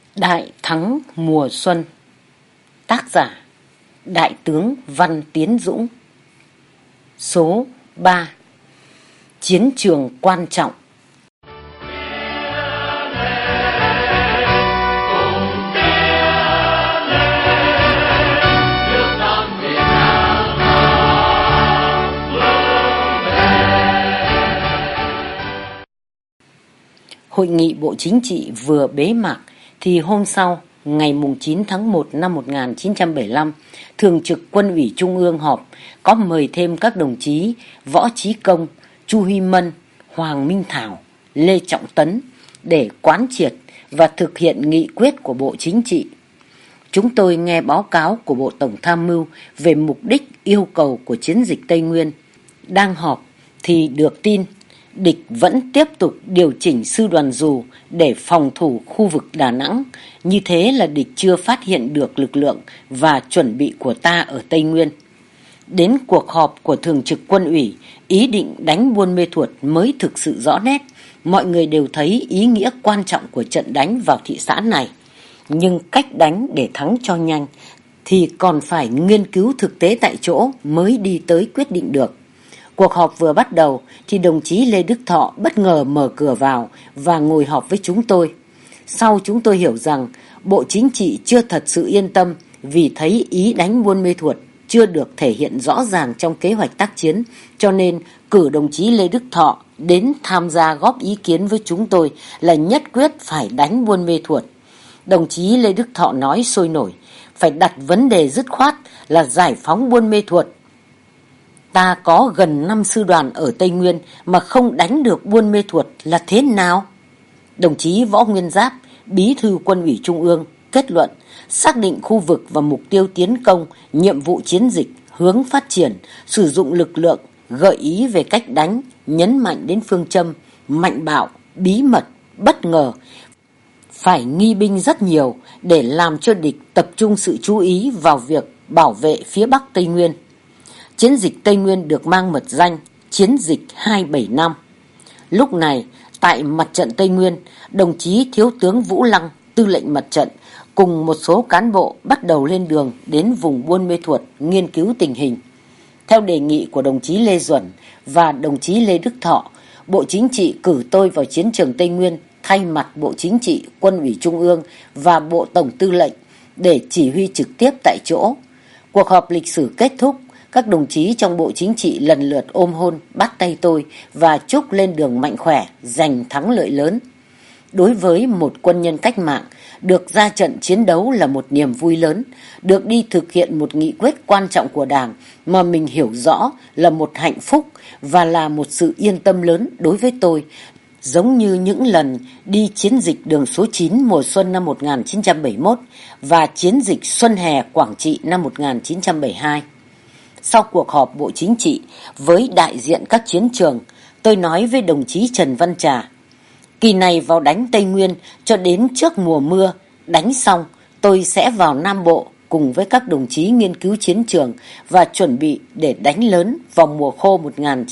Đại thắng mùa xuân. Tác giả Đại tướng Văn Tiến Dũng. Số 3. Chiến trường quan trọng. Hội nghị Bộ Chính trị vừa bế mạc thì hôm sau, ngày 9 tháng 1 năm 1975, Thường trực Quân ủy Trung ương họp có mời thêm các đồng chí Võ Chí Công, Chu Huy Mân, Hoàng Minh Thảo, Lê Trọng Tấn để quán triệt và thực hiện nghị quyết của Bộ Chính trị. Chúng tôi nghe báo cáo của Bộ Tổng Tham mưu về mục đích yêu cầu của chiến dịch Tây Nguyên. Đang họp thì được tin địch vẫn tiếp tục điều chỉnh sư đoàn dù để phòng thủ khu vực Đà Nẵng. Như thế là địch chưa phát hiện được lực lượng và chuẩn bị của ta ở Tây Nguyên. Đến cuộc họp của Thường trực Quân ủy, ý định đánh Buôn Mê Thuột mới thực sự rõ nét. Mọi người đều thấy ý nghĩa quan trọng của trận đánh vào thị xã này. Nhưng cách đánh để thắng cho nhanh thì còn phải nghiên cứu thực tế tại chỗ mới đi tới quyết định được. Cuộc họp vừa bắt đầu thì đồng chí Lê Đức Thọ bất ngờ mở cửa vào và ngồi họp với chúng tôi. Sau chúng tôi hiểu rằng Bộ Chính trị chưa thật sự yên tâm vì thấy ý đánh Buôn Mê Thuột chưa được thể hiện rõ ràng trong kế hoạch tác chiến, cho nên cử đồng chí Lê Đức Thọ đến tham gia góp ý kiến với chúng tôi là nhất quyết phải đánh Buôn Mê Thuột. Đồng chí Lê Đức Thọ nói sôi nổi, phải đặt vấn đề dứt khoát là giải phóng Buôn Mê Thuột. Ta có gần 5 sư đoàn ở Tây Nguyên mà không đánh được Buôn Mê Thuột là thế nào? Đồng chí Võ Nguyên Giáp, Bí thư Quân ủy Trung ương, kết luận xác định khu vực và mục tiêu tiến công, nhiệm vụ chiến dịch, hướng phát triển, sử dụng lực lượng, gợi ý về cách đánh, nhấn mạnh đến phương châm, mạnh bạo, bí mật, bất ngờ. Phải nghi binh rất nhiều để làm cho địch tập trung sự chú ý vào việc bảo vệ phía Bắc Tây Nguyên. Chiến dịch Tây Nguyên được mang mật danh Chiến dịch 275. Lúc này, tại mặt trận Tây Nguyên, đồng chí Thiếu tướng Vũ Lăng, tư lệnh mặt trận, cùng một số cán bộ bắt đầu lên đường đến vùng Buôn Mê Thuột nghiên cứu tình hình. Theo đề nghị của đồng chí Lê Duẩn và đồng chí Lê Đức Thọ, Bộ Chính trị cử tôi vào chiến trường Tây Nguyên thay mặt Bộ Chính trị, Quân ủy Trung ương và Bộ Tổng Tư lệnh để chỉ huy trực tiếp tại chỗ. Cuộc họp lịch sử kết thúc, các đồng chí trong Bộ Chính trị lần lượt ôm hôn, bắt tay tôi và chúc lên đường mạnh khỏe, giành thắng lợi lớn. Đối với một quân nhân cách mạng, được ra trận chiến đấu là một niềm vui lớn, được đi thực hiện một nghị quyết quan trọng của Đảng mà mình hiểu rõ là một hạnh phúc và là một sự yên tâm lớn đối với tôi, giống như những lần đi chiến dịch đường số 9 mùa xuân năm 1971 và chiến dịch Xuân Hè Quảng Trị năm 1972. Sau cuộc họp Bộ Chính trị với đại diện các chiến trường, tôi nói với đồng chí Trần Văn Trà, kỳ này vào đánh Tây Nguyên cho đến trước mùa mưa, đánh xong tôi sẽ vào Nam Bộ cùng với các đồng chí nghiên cứu chiến trường và chuẩn bị để đánh lớn vào mùa khô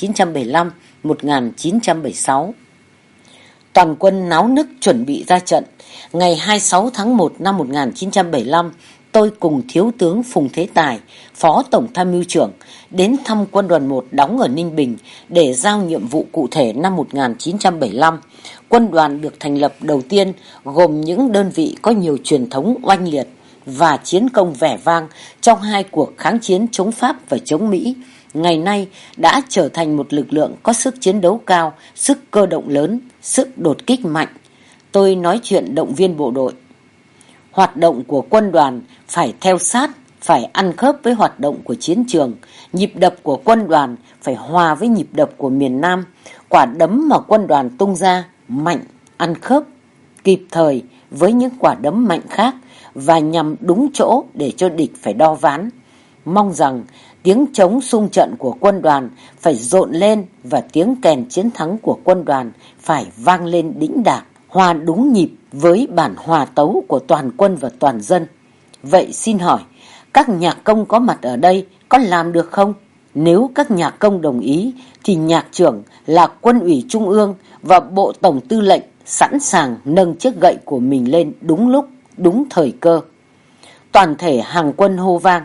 1975-1976. Toàn quân náo nức chuẩn bị ra trận. Ngày 26 tháng 1 năm 1975, tôi cùng Thiếu tướng Phùng Thế Tài, Phó Tổng Tham mưu trưởng, đến thăm Quân đoàn 1 đóng ở Ninh Bình để giao nhiệm vụ cụ thể năm 1975. Quân đoàn được thành lập đầu tiên gồm những đơn vị có nhiều truyền thống oanh liệt và chiến công vẻ vang trong hai cuộc kháng chiến chống Pháp và chống Mỹ. Ngày nay đã trở thành một lực lượng có sức chiến đấu cao, sức cơ động lớn, sức đột kích mạnh. Tôi nói chuyện động viên bộ đội. Hoạt động của quân đoàn phải theo sát, phải ăn khớp với hoạt động của chiến trường. Nhịp đập của quân đoàn phải hòa với nhịp đập của miền Nam. Quả đấm mà quân đoàn tung ra mạnh, ăn khớp, kịp thời với những quả đấm mạnh khác và nhằm đúng chỗ để cho địch phải đo ván. Mong rằng tiếng trống xung trận của quân đoàn phải rộn lên và tiếng kèn chiến thắng của quân đoàn phải vang lên đĩnh đạc, hòa đúng nhịp với bản hòa tấu của toàn quân và toàn dân. Vậy xin hỏi, các nhạc công có mặt ở đây có làm được không? Nếu các nhạc công đồng ý thì nhạc trưởng là Quân ủy Trung ương và Bộ Tổng Tư lệnh sẵn sàng nâng chiếc gậy của mình lên đúng lúc, đúng thời cơ. Toàn thể hàng quân hô vang: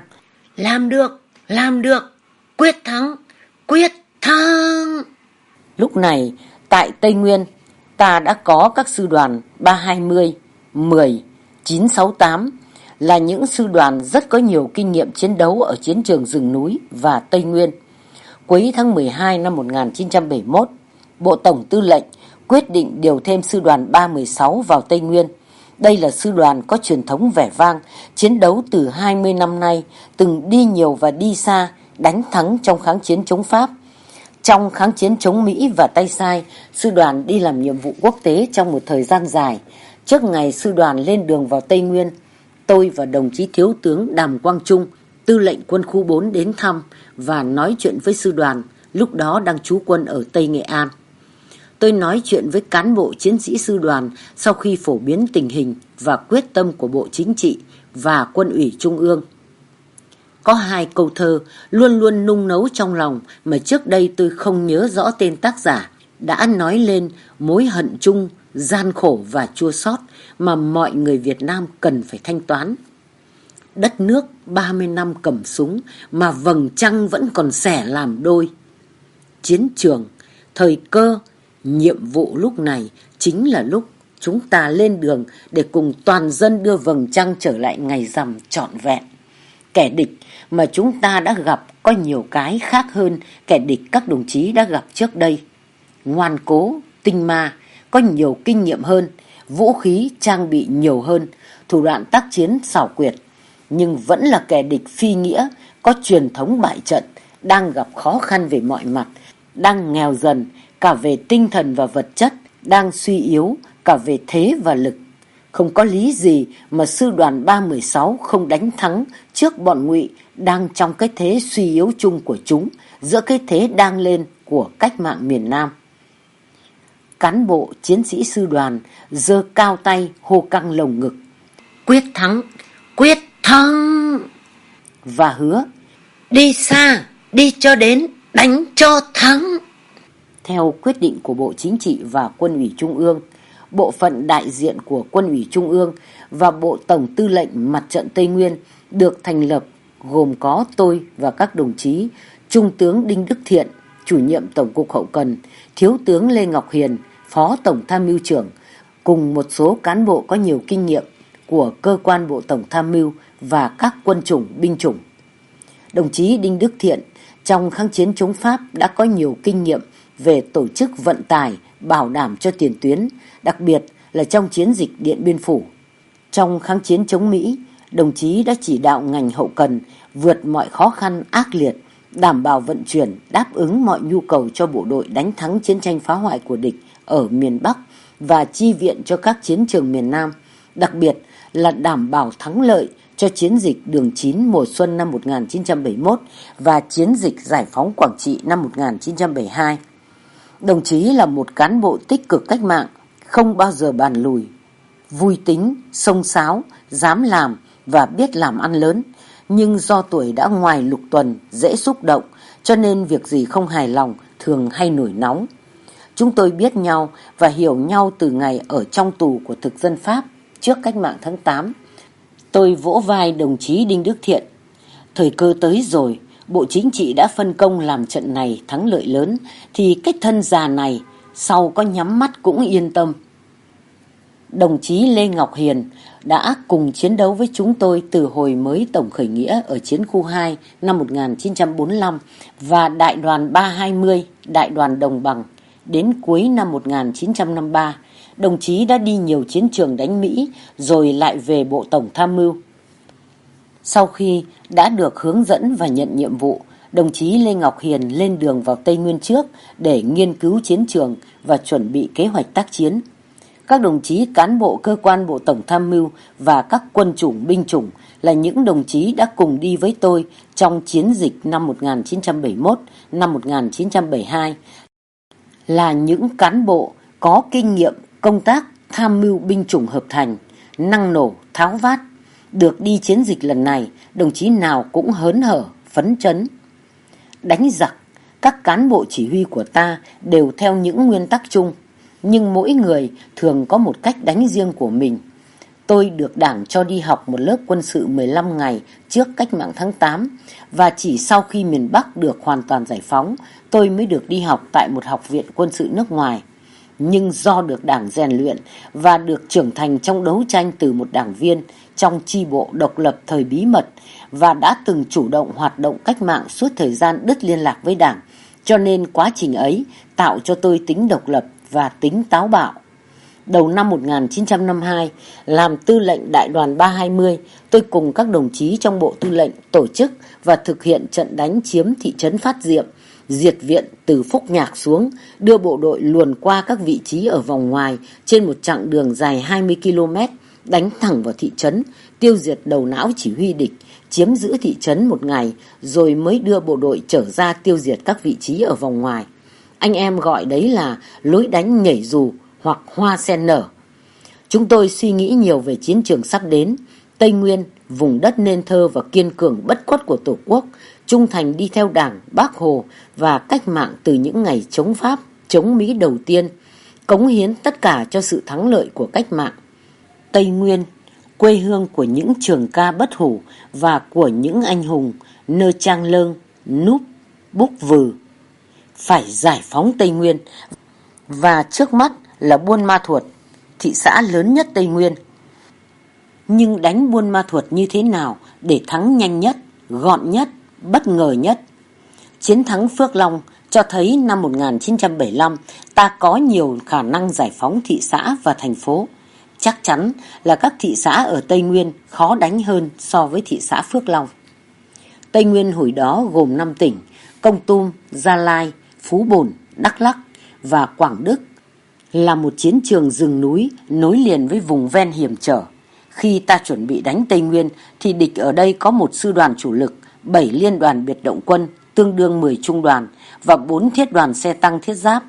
làm được, quyết thắng, quyết thắng. Lúc này, tại Tây Nguyên, ta đã có các sư đoàn 320, 10, 968 là những sư đoàn rất có nhiều kinh nghiệm chiến đấu ở chiến trường rừng núi và Tây Nguyên. Cuối tháng 12 năm 1971, Bộ Tổng Tư lệnh quyết định điều thêm sư đoàn 316 vào Tây Nguyên. Đây là sư đoàn có truyền thống vẻ vang, chiến đấu từ 20 năm nay, từng đi nhiều và đi xa, đánh thắng trong kháng chiến chống Pháp. Trong kháng chiến chống Mỹ và tay sai, sư đoàn đi làm nhiệm vụ quốc tế trong một thời gian dài. Trước ngày sư đoàn lên đường vào Tây Nguyên, tôi và đồng chí Thiếu tướng Đàm Quang Trung, tư lệnh quân khu 4 đến thăm và nói chuyện với sư đoàn, lúc đó đang trú quân ở Tây Nghệ An. Tôi nói chuyện với cán bộ chiến sĩ sư đoàn sau khi phổ biến tình hình và quyết tâm của Bộ Chính trị và Quân ủy Trung ương. Có hai câu thơ luôn luôn nung nấu trong lòng mà trước đây tôi không nhớ rõ tên tác giả, đã nói lên mối hận chung, gian khổ và chua xót mà mọi người Việt Nam cần phải thanh toán. Đất nước 30 năm cầm súng mà vầng trăng vẫn còn xẻ làm đôi. Chiến trường, thời cơ, nhiệm vụ lúc này chính là lúc chúng ta lên đường để cùng toàn dân đưa vầng trăng trở lại ngày rằm trọn vẹn. Kẻ địch mà chúng ta đã gặp có nhiều cái khác hơn kẻ địch các đồng chí đã gặp trước đây. Ngoan cố, tinh ma, có nhiều kinh nghiệm hơn, vũ khí trang bị nhiều hơn, thủ đoạn tác chiến xảo quyệt, nhưng vẫn là kẻ địch phi nghĩa, có truyền thống bại trận, đang gặp khó khăn về mọi mặt, đang nghèo dần cả về tinh thần và vật chất, đang suy yếu cả về thế và lực. Không có lý gì mà sư đoàn 316 không đánh thắng trước bọn Ngụy đang trong cái thế suy yếu chung của chúng, giữa cái thế đang lên của cách mạng miền Nam. Cán bộ chiến sĩ sư đoàn giơ cao tay hô căng lồng ngực: quyết thắng, quyết thắng, và hứa đi xa, đi cho đến, đánh cho thắng. Theo quyết định của Bộ Chính trị và Quân ủy Trung ương, bộ phận đại diện của Quân ủy Trung ương và Bộ Tổng Tư lệnh Mặt trận Tây Nguyên được thành lập, gồm có tôi và các đồng chí Trung tướng Đinh Đức Thiện, chủ nhiệm Tổng cục Hậu cần, Thiếu tướng Lê Ngọc Hiền, Phó Tổng Tham mưu trưởng, cùng một số cán bộ có nhiều kinh nghiệm của cơ quan Bộ Tổng Tham mưu và các quân chủng, binh chủng. Đồng chí Đinh Đức Thiện trong kháng chiến chống Pháp đã có nhiều kinh nghiệm về tổ chức vận tải, bảo đảm cho tiền tuyến, đặc biệt là trong chiến dịch Điện Biên Phủ. Trong kháng chiến chống Mỹ, đồng chí đã chỉ đạo ngành hậu cần vượt mọi khó khăn ác liệt, đảm bảo vận chuyển, đáp ứng mọi nhu cầu cho bộ đội đánh thắng chiến tranh phá hoại của địch ở miền Bắc và chi viện cho các chiến trường miền Nam, đặc biệt là đảm bảo thắng lợi cho chiến dịch Đường 9 mùa xuân năm 1971 và chiến dịch Giải phóng Quảng Trị năm 1972. Đồng chí là một cán bộ tích cực cách mạng, không bao giờ bàn lùi, vui tính, xông xáo, dám làm và biết làm ăn lớn. Nhưng do tuổi đã ngoài lục tuần, dễ xúc động, cho nên việc gì không hài lòng thường hay nổi nóng. Chúng tôi biết nhau và hiểu nhau từ ngày ở trong tù của thực dân Pháp trước cách mạng tháng 8. Tôi vỗ vai đồng chí Đinh Đức Thiện: thời cơ tới rồi, Bộ Chính trị đã phân công làm trận này thắng lợi lớn, thì cái thân già này sau có nhắm mắt cũng yên tâm. Đồng chí Lê Ngọc Hiền đã cùng chiến đấu với chúng tôi từ hồi mới tổng khởi nghĩa ở chiến khu 2 năm 1945 và đại đoàn 320, đại đoàn Đồng Bằng. Đến cuối năm 1953, đồng chí đã đi nhiều chiến trường đánh Mỹ rồi lại về Bộ Tổng Tham mưu. Sau khi đã được hướng dẫn và nhận nhiệm vụ, đồng chí Lê Ngọc Hiền lên đường vào Tây Nguyên trước để nghiên cứu chiến trường và chuẩn bị kế hoạch tác chiến. Các đồng chí cán bộ cơ quan Bộ Tổng Tham mưu và các quân chủng, binh chủng là những đồng chí đã cùng đi với tôi trong chiến dịch năm 1971, năm 1972, là những cán bộ có kinh nghiệm công tác tham mưu binh chủng hợp thành, năng nổ, tháo vát. Được đi chiến dịch lần này, đồng chí nào cũng hớn hở, phấn chấn. Đánh giặc, các cán bộ chỉ huy của ta đều theo những nguyên tắc chung, nhưng mỗi người thường có một cách đánh riêng của mình. Tôi được Đảng cho đi học một lớp quân sự 15 ngày trước cách mạng tháng 8 và chỉ sau khi miền Bắc được hoàn toàn giải phóng, tôi mới được đi học tại một học viện quân sự nước ngoài. Nhưng do được Đảng rèn luyện và được trưởng thành trong đấu tranh từ một đảng viên trong chi bộ độc lập thời bí mật và đã từng chủ động hoạt động cách mạng suốt thời gian đứt liên lạc với Đảng, cho nên quá trình ấy tạo cho tôi tính độc lập và tính táo bạo. Đầu năm 1952, làm tư lệnh đại đoàn 320, tôi cùng các đồng chí trong bộ tư lệnh tổ chức và thực hiện trận đánh chiếm thị trấn Phát Diệm, diệt viện từ Phúc Nhạc xuống, đưa bộ đội luồn qua các vị trí ở vòng ngoài trên một chặng đường dài 20 km, đánh thẳng vào thị trấn, tiêu diệt đầu não chỉ huy địch, chiếm giữ thị trấn một ngày, rồi mới đưa bộ đội trở ra tiêu diệt các vị trí ở vòng ngoài. Anh em gọi đấy là lối đánh nhảy dù hoặc hoa sen nở. Chúng tôi suy nghĩ nhiều về chiến trường sắp đến. Tây Nguyên, vùng đất nên thơ và kiên cường bất khuất của Tổ quốc, trung thành đi theo Đảng, Bác Hồ và cách mạng từ những ngày chống Pháp, chống Mỹ đầu tiên, cống hiến tất cả cho sự thắng lợi của cách mạng. Tây Nguyên, quê hương của những trường ca bất hủ và của những anh hùng Nơ Trang Lơn, Núp, Búc Vừ. Phải giải phóng Tây Nguyên, và trước mắt là Buôn Ma Thuột, thị xã lớn nhất Tây Nguyên. Nhưng đánh Buôn Ma Thuột như thế nào để thắng nhanh nhất, gọn nhất, bất ngờ nhất? Chiến thắng Phước Long cho thấy năm 1975 ta có nhiều khả năng giải phóng thị xã và thành phố. Chắc chắn là các thị xã ở Tây Nguyên khó đánh hơn so với thị xã Phước Long. Tây Nguyên hồi đó gồm 5 tỉnh: Kon Tum, Gia Lai, Phú Bồn, Đắk Lắk và Quảng Đức, là một chiến trường rừng núi nối liền với vùng ven hiểm trở. Khi ta chuẩn bị đánh Tây Nguyên thì địch ở đây có một sư đoàn chủ lực, 7 liên đoàn biệt động quân tương đương 10 trung đoàn và 4 thiết đoàn xe tăng thiết giáp.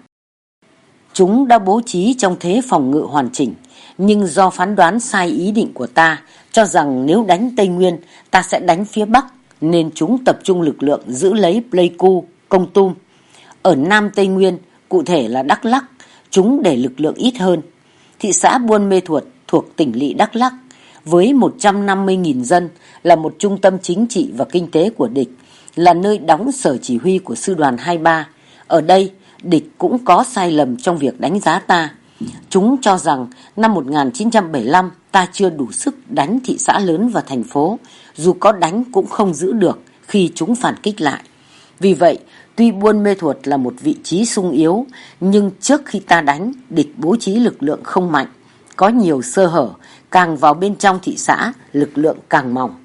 Chúng đã bố trí trong thế phòng ngự hoàn chỉnh, nhưng do phán đoán sai ý định của ta, cho rằng nếu đánh Tây Nguyên ta sẽ đánh phía Bắc, nên chúng tập trung lực lượng giữ lấy Pleiku, Kon Tum. Ở Nam Tây Nguyên, cụ thể là Đắk Lắk, chúng để lực lượng ít hơn. Thị xã Buôn Mê Thuột thuộc tỉnh lỵ Đắk Lắk với 150.000 dân là một trung tâm chính trị và kinh tế của địch, là nơi đóng sở chỉ huy của sư đoàn 23. Ở đây, địch cũng có sai lầm trong việc đánh giá ta. Chúng cho rằng năm 1975 ta chưa đủ sức đánh thị xã lớn và thành phố, dù có đánh cũng không giữ được khi chúng phản kích lại. Vì vậy, tuy Buôn Mê Thuột là một vị trí sung yếu, nhưng trước khi ta đánh, địch bố trí lực lượng không mạnh, có nhiều sơ hở, càng vào bên trong thị xã, lực lượng càng mỏng.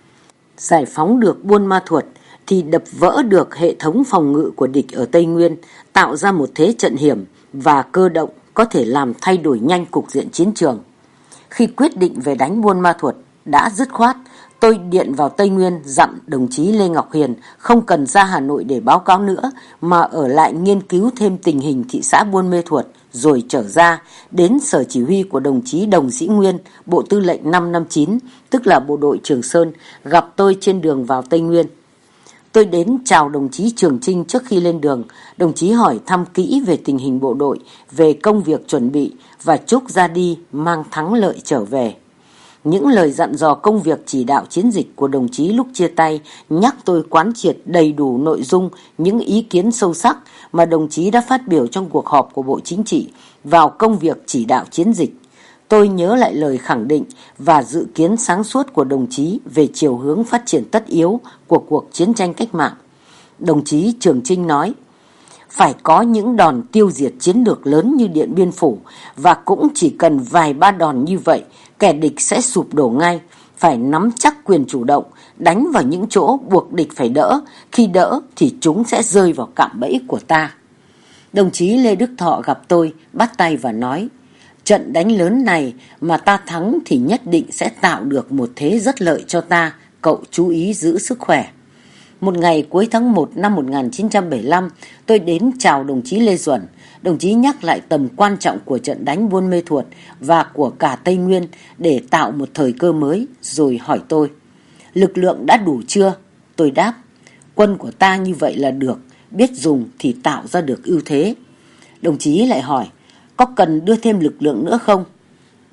Giải phóng được Buôn Ma Thuột thì đập vỡ được hệ thống phòng ngự của địch ở Tây Nguyên, tạo ra một thế trận hiểm và cơ động có thể làm thay đổi nhanh cục diện chiến trường. Khi quyết định về đánh Buôn Ma Thuột đã dứt khoát, tôi điện vào Tây Nguyên dặn đồng chí Lê Ngọc Hiền không cần ra Hà Nội để báo cáo nữa, mà ở lại nghiên cứu thêm tình hình thị xã Buôn Mê Thuột, rồi trở ra đến sở chỉ huy của đồng chí Đồng Sĩ Nguyên, Bộ Tư lệnh 559, tức là bộ đội Trường Sơn, gặp tôi trên đường vào Tây Nguyên. Tôi đến chào đồng chí Trường Chinh trước khi lên đường. Đồng chí hỏi thăm kỹ về tình hình bộ đội, về công việc chuẩn bị và chúc ra đi mang thắng lợi trở về. Những lời dặn dò công việc chỉ đạo chiến dịch của đồng chí lúc chia tay nhắc tôi quán triệt đầy đủ nội dung những ý kiến sâu sắc mà đồng chí đã phát biểu trong cuộc họp của Bộ Chính trị vào công việc chỉ đạo chiến dịch. Tôi nhớ lại lời khẳng định và dự kiến sáng suốt của đồng chí về chiều hướng phát triển tất yếu của cuộc chiến tranh cách mạng. Đồng chí Trường Chinh nói, phải có những đòn tiêu diệt chiến lược lớn như Điện Biên Phủ, và cũng chỉ cần vài ba đòn như vậy, kẻ địch sẽ sụp đổ ngay. Phải nắm chắc quyền chủ động, đánh vào những chỗ buộc địch phải đỡ, khi đỡ thì chúng sẽ rơi vào cạm bẫy của ta. Đồng chí Lê Đức Thọ gặp tôi, bắt tay và nói, trận đánh lớn này mà ta thắng thì nhất định sẽ tạo được một thế rất lợi cho ta, cậu chú ý giữ sức khỏe. Một ngày cuối tháng 1 năm 1975, tôi đến chào đồng chí Lê Duẩn. Đồng chí nhắc lại tầm quan trọng của trận đánh Buôn Mê Thuột và của cả Tây Nguyên để tạo một thời cơ mới, rồi hỏi tôi, lực lượng đã đủ chưa? Tôi đáp, quân của ta như vậy là được, biết dùng thì tạo ra được ưu thế. Đồng chí lại hỏi, có cần đưa thêm lực lượng nữa không?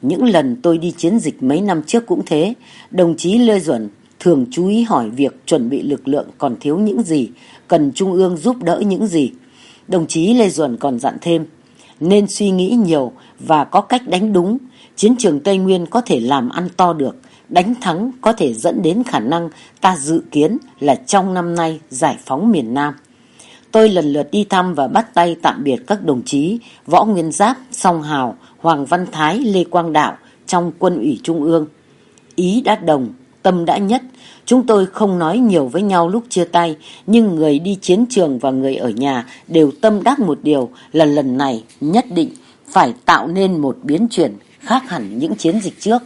Những lần tôi đi chiến dịch mấy năm trước cũng thế, đồng chí Lê Duẩn thường chú ý hỏi việc chuẩn bị lực lượng còn thiếu những gì, cần Trung ương giúp đỡ những gì. Đồng chí Lê Duẩn còn dặn thêm, nên suy nghĩ nhiều và có cách đánh đúng. Chiến trường Tây Nguyên có thể làm ăn to được, đánh thắng có thể dẫn đến khả năng ta dự kiến là trong năm nay giải phóng miền Nam. Tôi lần lượt đi thăm và bắt tay tạm biệt các đồng chí Võ Nguyên Giáp, Song Hào, Hoàng Văn Thái, Lê Quang Đạo trong Quân ủy Trung ương. Ý đã đồng, tâm đã nhất. Chúng tôi không nói nhiều với nhau lúc chia tay, nhưng người đi chiến trường và người ở nhà đều tâm đắc một điều là lần này nhất định phải tạo nên một biến chuyển khác hẳn những chiến dịch trước.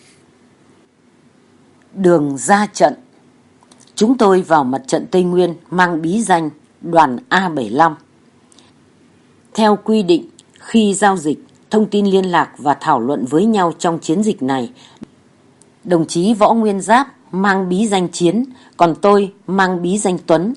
Đường ra trận. Chúng tôi vào mặt trận Tây Nguyên mang bí danh đoàn A75. Theo quy định, khi giao dịch, thông tin liên lạc và thảo luận với nhau trong chiến dịch này, đồng chí Võ Nguyên Giáp mang bí danh Chiến, còn tôi mang bí danh Tuấn.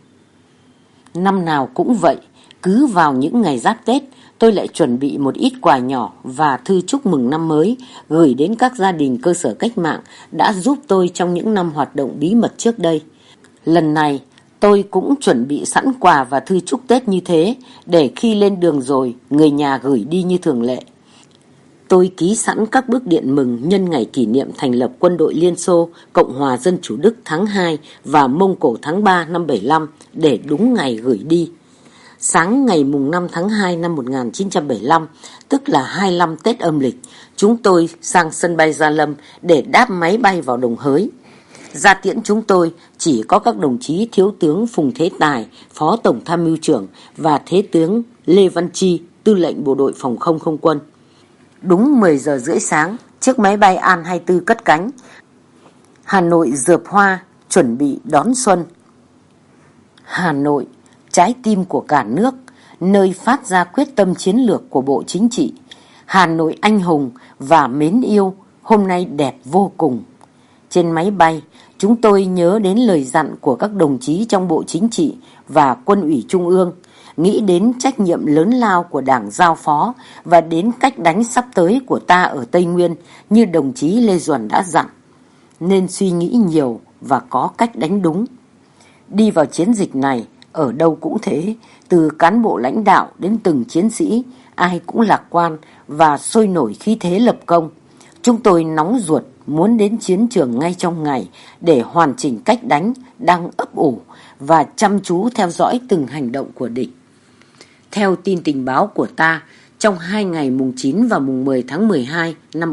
Năm nào cũng vậy, cứ vào những ngày giáp Tết, tôi lại chuẩn bị một ít quà nhỏ và thư chúc mừng năm mới gửi đến các gia đình cơ sở cách mạng đã giúp tôi trong những năm hoạt động bí mật trước đây. Lần này, tôi cũng chuẩn bị sẵn quà và thư chúc Tết như thế để khi lên đường rồi, người nhà gửi đi như thường lệ. Tôi ký sẵn các bức điện mừng nhân ngày kỷ niệm thành lập Quân đội Liên Xô, Cộng hòa Dân chủ Đức tháng 2 và Mông Cổ tháng 3 năm 75 để đúng ngày gửi đi. Sáng ngày mùng 5 tháng 2 năm 1975, tức là 25 Tết âm lịch, chúng tôi sang sân bay Gia Lâm để đáp máy bay vào Đồng Hới. Ra tiễn chúng tôi chỉ có các đồng chí Thiếu tướng Phùng Thế Tài, Phó Tổng Tham mưu trưởng và Thế tướng Lê Văn Chi, Tư lệnh Bộ đội Phòng không Không quân. Đúng 10 giờ rưỡi sáng, chiếc máy bay An-24 cất cánh. Hà Nội dợp hoa, chuẩn bị đón xuân. Hà Nội, trái tim của cả nước, nơi phát ra quyết tâm chiến lược của Bộ Chính trị. Hà Nội anh hùng và mến yêu, hôm nay đẹp vô cùng. Trên máy bay, chúng tôi nhớ đến lời dặn của các đồng chí trong Bộ Chính trị và Quân ủy Trung ương, nghĩ đến trách nhiệm lớn lao của Đảng giao phó và đến cách đánh sắp tới của ta ở Tây Nguyên như đồng chí Lê Duẩn đã dặn. Nên suy nghĩ nhiều và có cách đánh đúng. Đi vào chiến dịch này, ở đâu cũng thế, từ cán bộ lãnh đạo đến từng chiến sĩ, ai cũng lạc quan và sôi nổi khí thế lập công. Chúng tôi nóng ruột muốn đến chiến trường ngay trong ngày để hoàn chỉnh cách đánh đang ấp ủ và chăm chú theo dõi từng hành động của địch. Theo tin tình báo của ta, trong 2 ngày mùng 9 và mùng 10 tháng 12 năm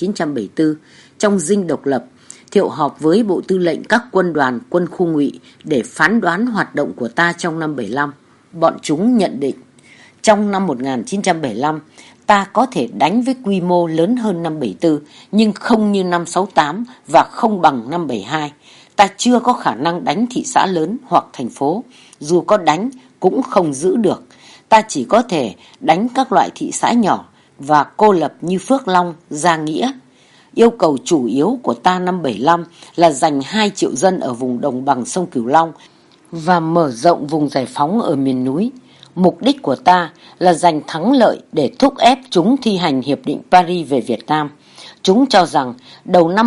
1974, trong dinh độc lập, Thiệu họp với Bộ Tư lệnh các quân đoàn quân khu ngụy để phán đoán hoạt động của ta trong năm 75. Bọn chúng nhận định, trong năm 1975, ta có thể đánh với quy mô lớn hơn năm 74, nhưng không như năm 68 và không bằng năm 72. Ta chưa có khả năng đánh thị xã lớn hoặc thành phố, dù có đánh cũng không giữ được. Ta chỉ có thể đánh các loại thị xã nhỏ và cô lập như Phước Long, Gia Nghĩa. Yêu cầu chủ yếu của ta năm 75 là giành 2 triệu dân ở vùng đồng bằng sông Cửu Long và mở rộng vùng giải phóng ở miền núi. Mục đích của ta là giành thắng lợi để thúc ép chúng thi hành Hiệp định Paris về Việt Nam. Chúng cho rằng đầu năm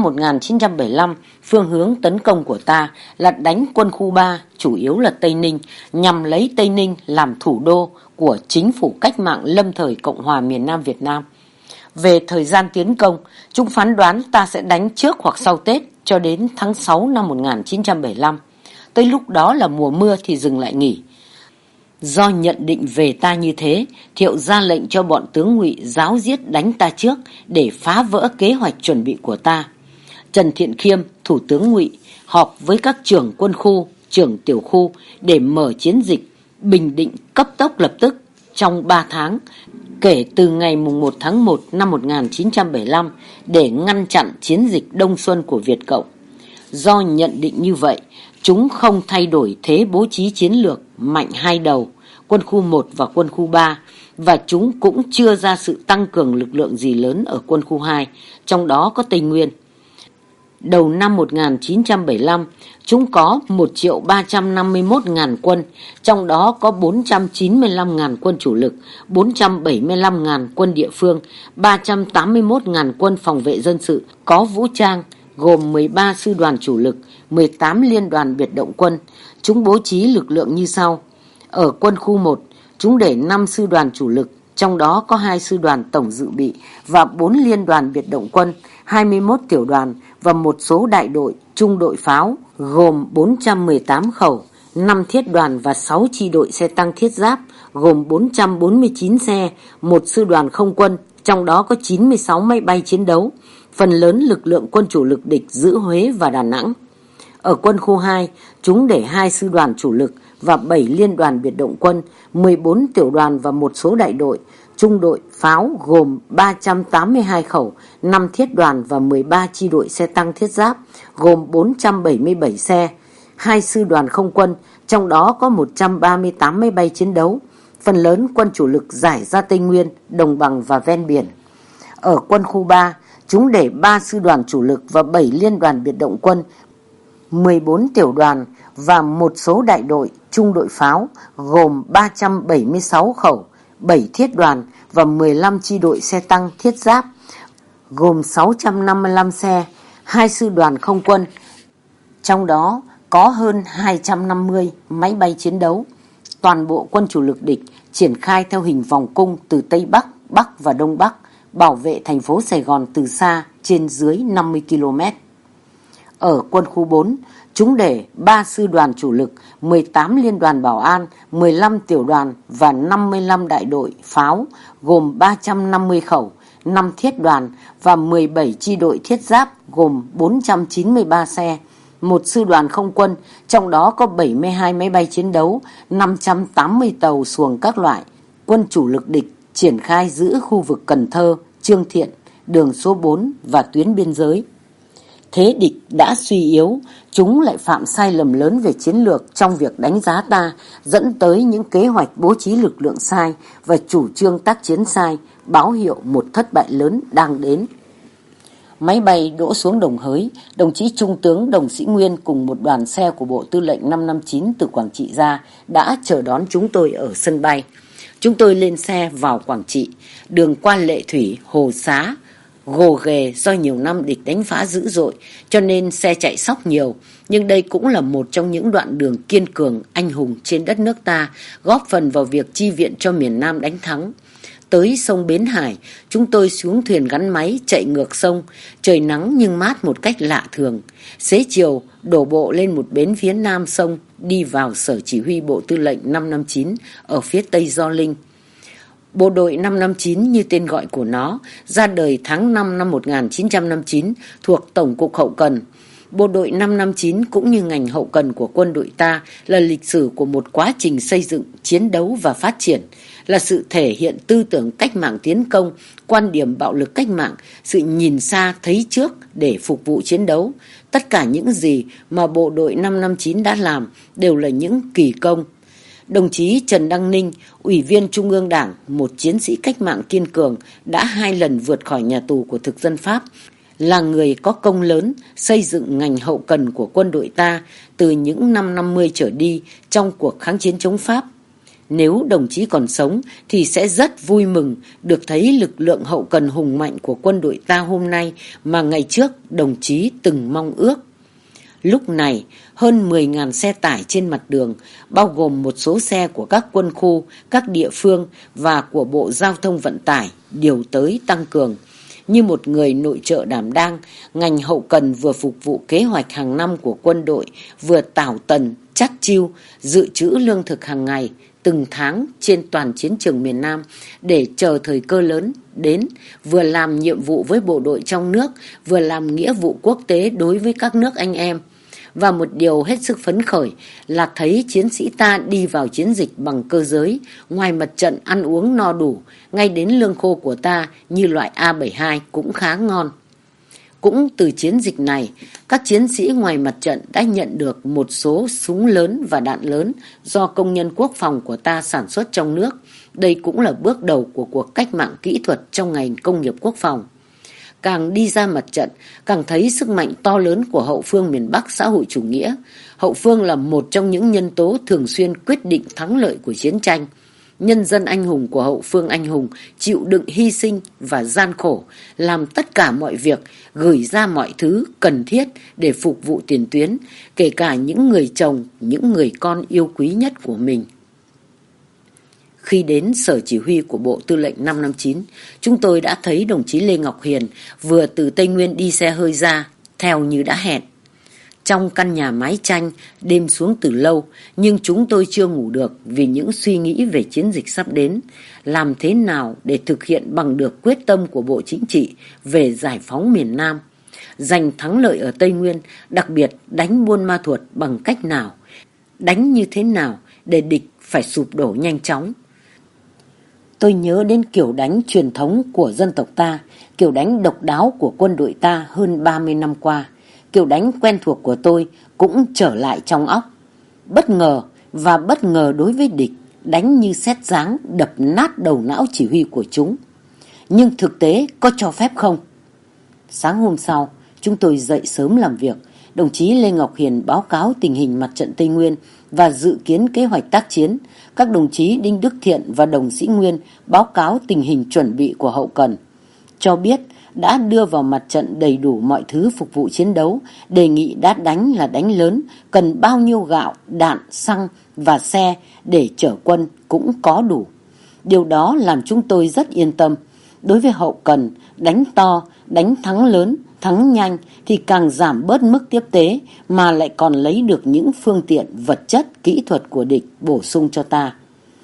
1975, phương hướng tấn công của ta là đánh quân khu 3, chủ yếu là Tây Ninh, nhằm lấy Tây Ninh làm thủ đô của chính phủ cách mạng lâm thời Cộng hòa miền Nam Việt Nam. Về thời gian tiến công, chúng phán đoán ta sẽ đánh trước hoặc sau Tết cho đến tháng 6 năm 1975. Tới lúc đó là mùa mưa thì dừng lại nghỉ. Do nhận định về ta như thế, Thiệu ra lệnh cho bọn tướng ngụy giáo giết đánh ta trước để phá vỡ kế hoạch chuẩn bị của ta. Trần Thiện Khiêm, Thủ tướng ngụy, họp với các trưởng quân khu, trưởng tiểu khu để mở chiến dịch bình định cấp tốc lập tức trong 3 tháng, kể từ ngày 1 tháng 1 năm 1975 để ngăn chặn chiến dịch Đông Xuân của Việt Cộng. Do nhận định như vậy, chúng không thay đổi thế bố trí chiến lược mạnh hai đầu, quân khu 1 và quân khu 3, và chúng cũng chưa ra sự tăng cường lực lượng gì lớn ở quân khu 2, trong đó có Tây Nguyên. Đầu năm 1975, chúng có 1.351.000 quân, trong đó có 495.000 quân chủ lực, 475.000 quân địa phương, 381.000 quân phòng vệ dân sự có vũ trang, gồm 13 sư đoàn chủ lực, 18 liên đoàn biệt động quân. Chúng bố trí lực lượng như sau. Ở quân khu 1, chúng để 5 sư đoàn chủ lực, trong đó có 2 sư đoàn tổng dự bị và 4 liên đoàn biệt động quân, 21 tiểu đoàn và một số đại đội, trung đội pháo, gồm 418 khẩu, 5 thiết đoàn và 6 chi đội xe tăng thiết giáp, gồm 449 xe, một sư đoàn không quân, trong đó có 96 máy bay chiến đấu. Phần lớn lực lượng quân chủ lực địch giữ Huế và Đà Nẵng. Ở quân khu 2, chúng để 2 sư đoàn chủ lực và 7 liên đoàn biệt động quân, 14 tiểu đoàn và một số đại đội, trung đội pháo gồm 382 khẩu, 5 thiết đoàn và 13 chi đội xe tăng thiết giáp, gồm 477 xe, 2 sư đoàn không quân, trong đó có 138 máy bay chiến đấu. Phần lớn quân chủ lực rải ra Tây Nguyên, đồng bằng và ven biển. Ở quân khu 3, chúng để 3 sư đoàn chủ lực và 7 liên đoàn biệt động quân, 14 tiểu đoàn và một số đại đội, trung đội pháo gồm 376 khẩu, 7 thiết đoàn và 15 chi đội xe tăng thiết giáp, gồm 655 xe, 2 sư đoàn không quân, trong đó có hơn 250 máy bay chiến đấu. Toàn bộ quân chủ lực địch triển khai theo hình vòng cung từ Tây Bắc, Bắc và Đông Bắc, bảo vệ thành phố Sài Gòn từ xa trên dưới 50 km. Ở quân khu 4, chúng để 3 sư đoàn chủ lực, 18 liên đoàn bảo an, 15 tiểu đoàn và 55 đại đội pháo, gồm 350 khẩu, 5 thiết đoàn và 17 chi đội thiết giáp, gồm 493 xe, một sư đoàn không quân, trong đó có 72 máy bay chiến đấu, 580 tàu xuồng các loại. Quân chủ lực địch triển khai giữ khu vực Cần Thơ, Trương Thiện, đường số 4 và tuyến biên giới. Thế địch đã suy yếu, chúng lại phạm sai lầm lớn về chiến lược trong việc đánh giá ta, dẫn tới những kế hoạch bố trí lực lượng sai và chủ trương tác chiến sai, báo hiệu một thất bại lớn đang đến. Máy bay đỗ xuống Đồng Hới, đồng chí Trung tướng Đồng Sĩ Nguyên cùng một đoàn xe của Bộ Tư lệnh 559 từ Quảng Trị ra đã chờ đón chúng tôi ở sân bay. Chúng tôi lên xe vào Quảng Trị, đường qua Lệ Thủy, Hồ Xá, gồ ghề do nhiều năm địch đánh phá dữ dội cho nên xe chạy xóc nhiều, nhưng đây cũng là một trong những đoạn đường kiên cường, anh hùng trên đất nước ta, góp phần vào việc chi viện cho miền Nam đánh thắng. Tới sông Bến Hải, chúng tôi xuống thuyền gắn máy chạy ngược sông, trời nắng nhưng mát một cách lạ thường. Xế chiều, đổ bộ lên một bến phía nam sông, đi vào sở chỉ huy Bộ Tư lệnh 559 ở phía tây Gio Linh. Bộ đội 559 như tên gọi của nó, ra đời tháng 5 năm 1959, thuộc Tổng cục Hậu cần. Bộ đội 559 cũng như ngành hậu cần của quân đội ta là lịch sử của một quá trình xây dựng, chiến đấu và phát triển, là sự thể hiện tư tưởng cách mạng tiến công, quan điểm bạo lực cách mạng, sự nhìn xa thấy trước để phục vụ chiến đấu. Tất cả những gì mà bộ đội 559 đã làm đều là những kỳ công. Đồng chí Trần Đăng Ninh, Ủy viên Trung ương Đảng, một chiến sĩ cách mạng kiên cường, đã 2 lần vượt khỏi nhà tù của thực dân Pháp, là người có công lớn xây dựng ngành hậu cần của quân đội ta từ những năm 50 trở đi trong cuộc kháng chiến chống Pháp. Nếu đồng chí còn sống thì sẽ rất vui mừng được thấy lực lượng hậu cần hùng mạnh của quân đội ta hôm nay mà ngày trước đồng chí từng mong ước. Lúc này, hơn 10.000 xe tải trên mặt đường, bao gồm một số xe của các quân khu, các địa phương và của Bộ Giao thông Vận tải điều tới tăng cường. Như một người nội trợ đảm đang, ngành hậu cần vừa phục vụ kế hoạch hàng năm của quân đội, vừa tảo tần, chắt chiu, dự trữ lương thực hàng ngày, từng tháng trên toàn chiến trường miền Nam để chờ thời cơ lớn đến, vừa làm nhiệm vụ với bộ đội trong nước, vừa làm nghĩa vụ quốc tế đối với các nước anh em. Và một điều hết sức phấn khởi là thấy chiến sĩ ta đi vào chiến dịch bằng cơ giới, ngoài mặt trận ăn uống no đủ, ngay đến lương khô của ta như loại A72 cũng khá ngon. Cũng từ chiến dịch này, các chiến sĩ ngoài mặt trận đã nhận được một số súng lớn và đạn lớn do công nhân quốc phòng của ta sản xuất trong nước. Đây cũng là bước đầu của cuộc cách mạng kỹ thuật trong ngành công nghiệp quốc phòng. càng đi ra mặt trận, càng thấy sức mạnh to lớn của hậu phương miền Bắc xã hội chủ nghĩa. Hậu phương là một trong những nhân tố thường xuyên quyết định thắng lợi của chiến tranh. Nhân dân anh hùng của hậu phương anh hùng chịu đựng hy sinh và gian khổ, làm tất cả mọi việc, gửi ra mọi thứ cần thiết để phục vụ tiền tuyến, kể cả những người chồng, những người con yêu quý nhất của mình. Khi đến sở chỉ huy của Bộ Tư lệnh 559, chúng tôi đã thấy đồng chí Lê Ngọc Hiền vừa từ Tây Nguyên đi xe hơi ra, theo như đã hẹn. Trong căn nhà mái tranh, đêm xuống từ lâu, nhưng chúng tôi chưa ngủ được vì những suy nghĩ về chiến dịch sắp đến. Làm thế nào để thực hiện bằng được quyết tâm của Bộ Chính trị về giải phóng miền Nam, giành thắng lợi ở Tây Nguyên, đặc biệt đánh Buôn Ma Thuột bằng cách nào, đánh như thế nào để địch phải sụp đổ nhanh chóng. Tôi nhớ đến kiểu đánh truyền thống của dân tộc ta, kiểu đánh độc đáo của quân đội ta hơn 30 năm qua. Kiểu đánh quen thuộc của tôi cũng trở lại trong óc. Bất ngờ và bất ngờ đối với địch, đánh như sét giáng đập nát đầu não chỉ huy của chúng. Nhưng thực tế có cho phép không? Sáng hôm sau, chúng tôi dậy sớm làm việc. Đồng chí Lê Ngọc Hiền báo cáo tình hình mặt trận Tây Nguyên và dự kiến kế hoạch tác chiến. Các đồng chí Đinh Đức Thiện và Đồng Sĩ Nguyên báo cáo tình hình chuẩn bị của hậu cần. Cho biết đã đưa vào mặt trận đầy đủ mọi thứ phục vụ chiến đấu, đề nghị đã đánh là đánh lớn, cần bao nhiêu gạo, đạn, xăng và xe để chở quân cũng có đủ. Điều đó làm chúng tôi rất yên tâm. Đối với hậu cần, đánh to, đánh thắng lớn, thắng nhanh thì càng giảm bớt mức tiếp tế mà lại còn lấy được những phương tiện, vật chất, kỹ thuật của địch bổ sung cho ta.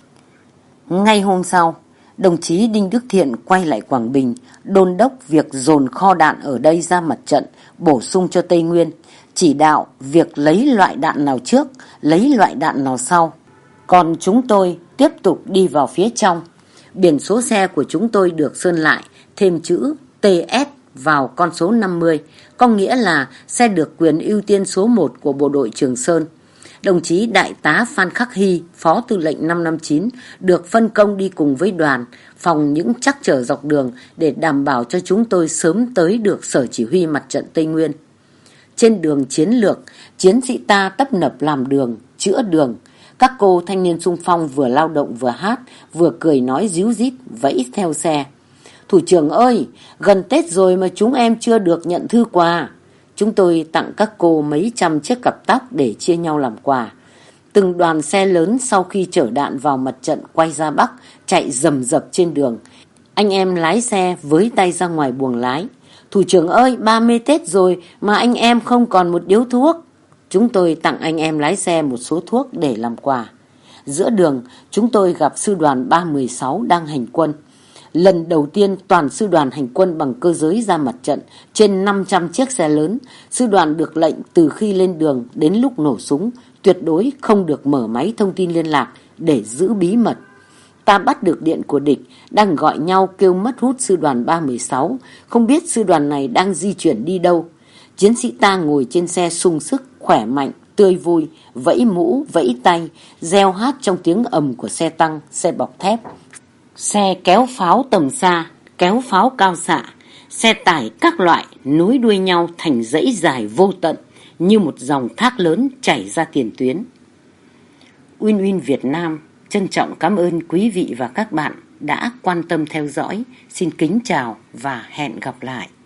Ngay hôm sau, đồng chí Đinh Đức Thiện quay lại Quảng Bình, đôn đốc việc dồn kho đạn ở đây ra mặt trận, bổ sung cho Tây Nguyên, chỉ đạo việc lấy loại đạn nào trước, lấy loại đạn nào sau. Còn chúng tôi tiếp tục đi vào phía trong. Biển số xe của chúng tôi được sơn lại, thêm chữ TS vào con số 50, có nghĩa là xe được quyền ưu tiên số 1 của bộ đội Trường Sơn. Đồng chí Đại tá Phan Khắc Hy, Phó Tư lệnh 559, được phân công đi cùng với đoàn, phòng những trắc trở dọc đường để đảm bảo cho chúng tôi sớm tới được sở chỉ huy mặt trận Tây Nguyên. Trên đường chiến lược, chiến sĩ ta tấp nập làm đường, chữa đường. Các cô thanh niên xung phong vừa lao động vừa hát, vừa cười nói ríu rít, vẫy theo xe. Thủ trưởng ơi, gần Tết rồi mà chúng em chưa được nhận thư quà. Chúng tôi tặng các cô mấy trăm chiếc cặp tóc để chia nhau làm quà. Từng đoàn xe lớn sau khi chở đạn vào mặt trận quay ra Bắc, chạy rầm rập trên đường. Anh em lái xe với tay ra ngoài buồng lái. Thủ trưởng ơi, 30 Tết rồi mà anh em không còn một điếu thuốc. Chúng tôi tặng anh em lái xe một số thuốc để làm quà. Giữa đường, chúng tôi gặp sư đoàn 316 đang hành quân. Lần đầu tiên toàn sư đoàn hành quân bằng cơ giới ra mặt trận, trên 500 chiếc xe lớn. Sư đoàn được lệnh từ khi lên đường đến lúc nổ súng, tuyệt đối không được mở máy thông tin liên lạc để giữ bí mật. Ta bắt được điện của địch, đang gọi nhau kêu mất hút sư đoàn 316, không biết sư đoàn này đang di chuyển đi đâu. Chiến sĩ ta ngồi trên xe sung sức, khỏe mạnh, tươi vui, vẫy mũ, vẫy tay, reo hát trong tiếng ầm của xe tăng, xe bọc thép. Xe kéo pháo tầm xa, kéo pháo cao xạ, xe tải các loại nối đuôi nhau thành dãy dài vô tận như một dòng thác lớn chảy ra tiền tuyến. Win Win Việt Nam trân trọng cảm ơn quý vị và các bạn đã quan tâm theo dõi. Xin kính chào và hẹn gặp lại.